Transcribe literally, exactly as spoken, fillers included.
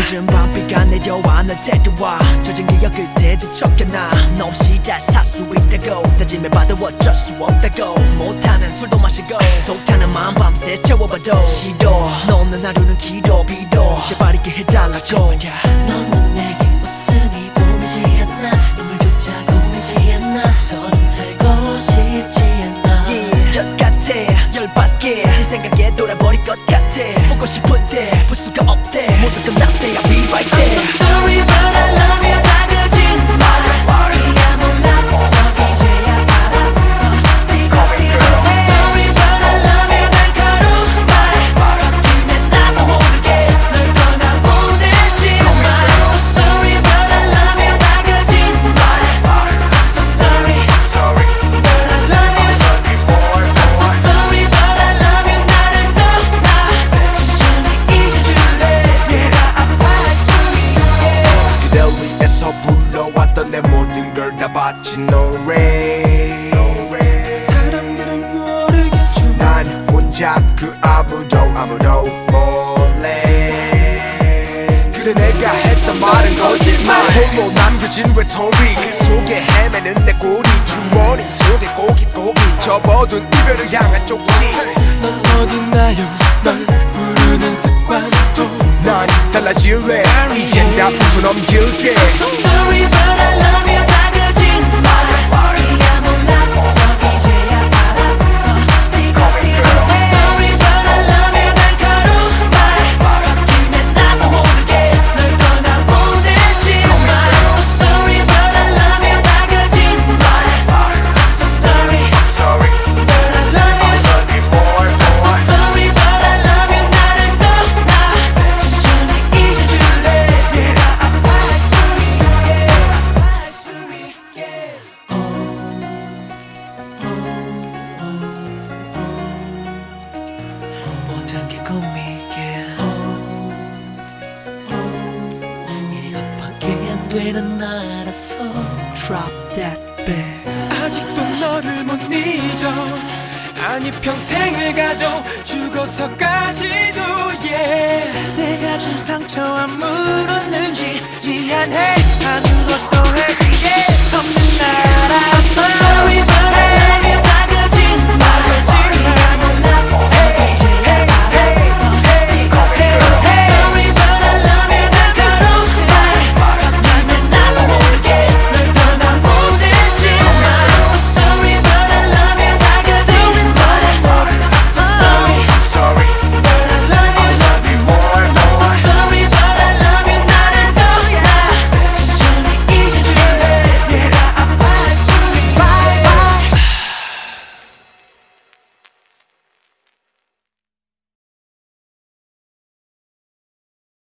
늦은 밤비가 내려와 널 데려와 젖은 기억을 되뒤척여놔 너 없이 잘 살 수 있다고 다짐해봐도 어쩔 수 없다고 못하는 술도 마시고 속타는 마음 밤새 채워봐도 싫어 너 없는 하루는 길어 빌어 제발 있게 해달라고 너는 내게 웃음이 보이지 않나 눈물조차 고이지 않나 더는 살고 싶지 않아 yeah, 열 같아 열받게 네 생각에 돌아버릴 것 같아 보고 싶은데 볼 수가 없대 모두 끝났대 I'll be right there I'm so sorry but I love you 다 거짓말 이야 몰랐어 이제야 알았어 네가 필요해 I'm so sorry but I love you 날카로운 말 바뀌면 나도 모르게 널 떠나보내지만 I'm so sorry but I love you 다 거짓말 I'm so sorry but I love you I'm so sorry but I love you 나를 떠나 천천히 잊어줄래 내가 아파할 수 있게 그댈 위해서 불러왔던 내 모든 걸 다 바친 No rain 사람들은 모르겠지만 난 혼자 그 아무도 아무도 몰래 그래 내가 했던 말은 거짓말 홀로 남겨진 외톨이 그 속에 헤매는 내 꼬리 주머니 속에 고깃고기 접어둔 이별을 향한 쪽지 넌 어딨나요 널 부르는 습관도 난 달라질래 이젠 다 웃어넘길게 So sorry but I love you 다 거짓말 이야 몰랐어 이제야 알았어 네가 필요해 So sorry but I love you 날카로운 말 바뀌면 나도 모르게 널 떠나보내지만 I'm so sorry but I love you 다 거짓말 I'm so sorry but I love you I'm so sorry but I love you 나를 떠나 천천히 잊어줄래 내가 아파할 수 있게 아파할 수 있게 모든 게 꿈이게 이것밖에 안 되는 나라서 Drop that bag 아직도 너를 못 잊어 아니 평생을 가도 죽어서까지도 yeah. 내가 준 상처와 무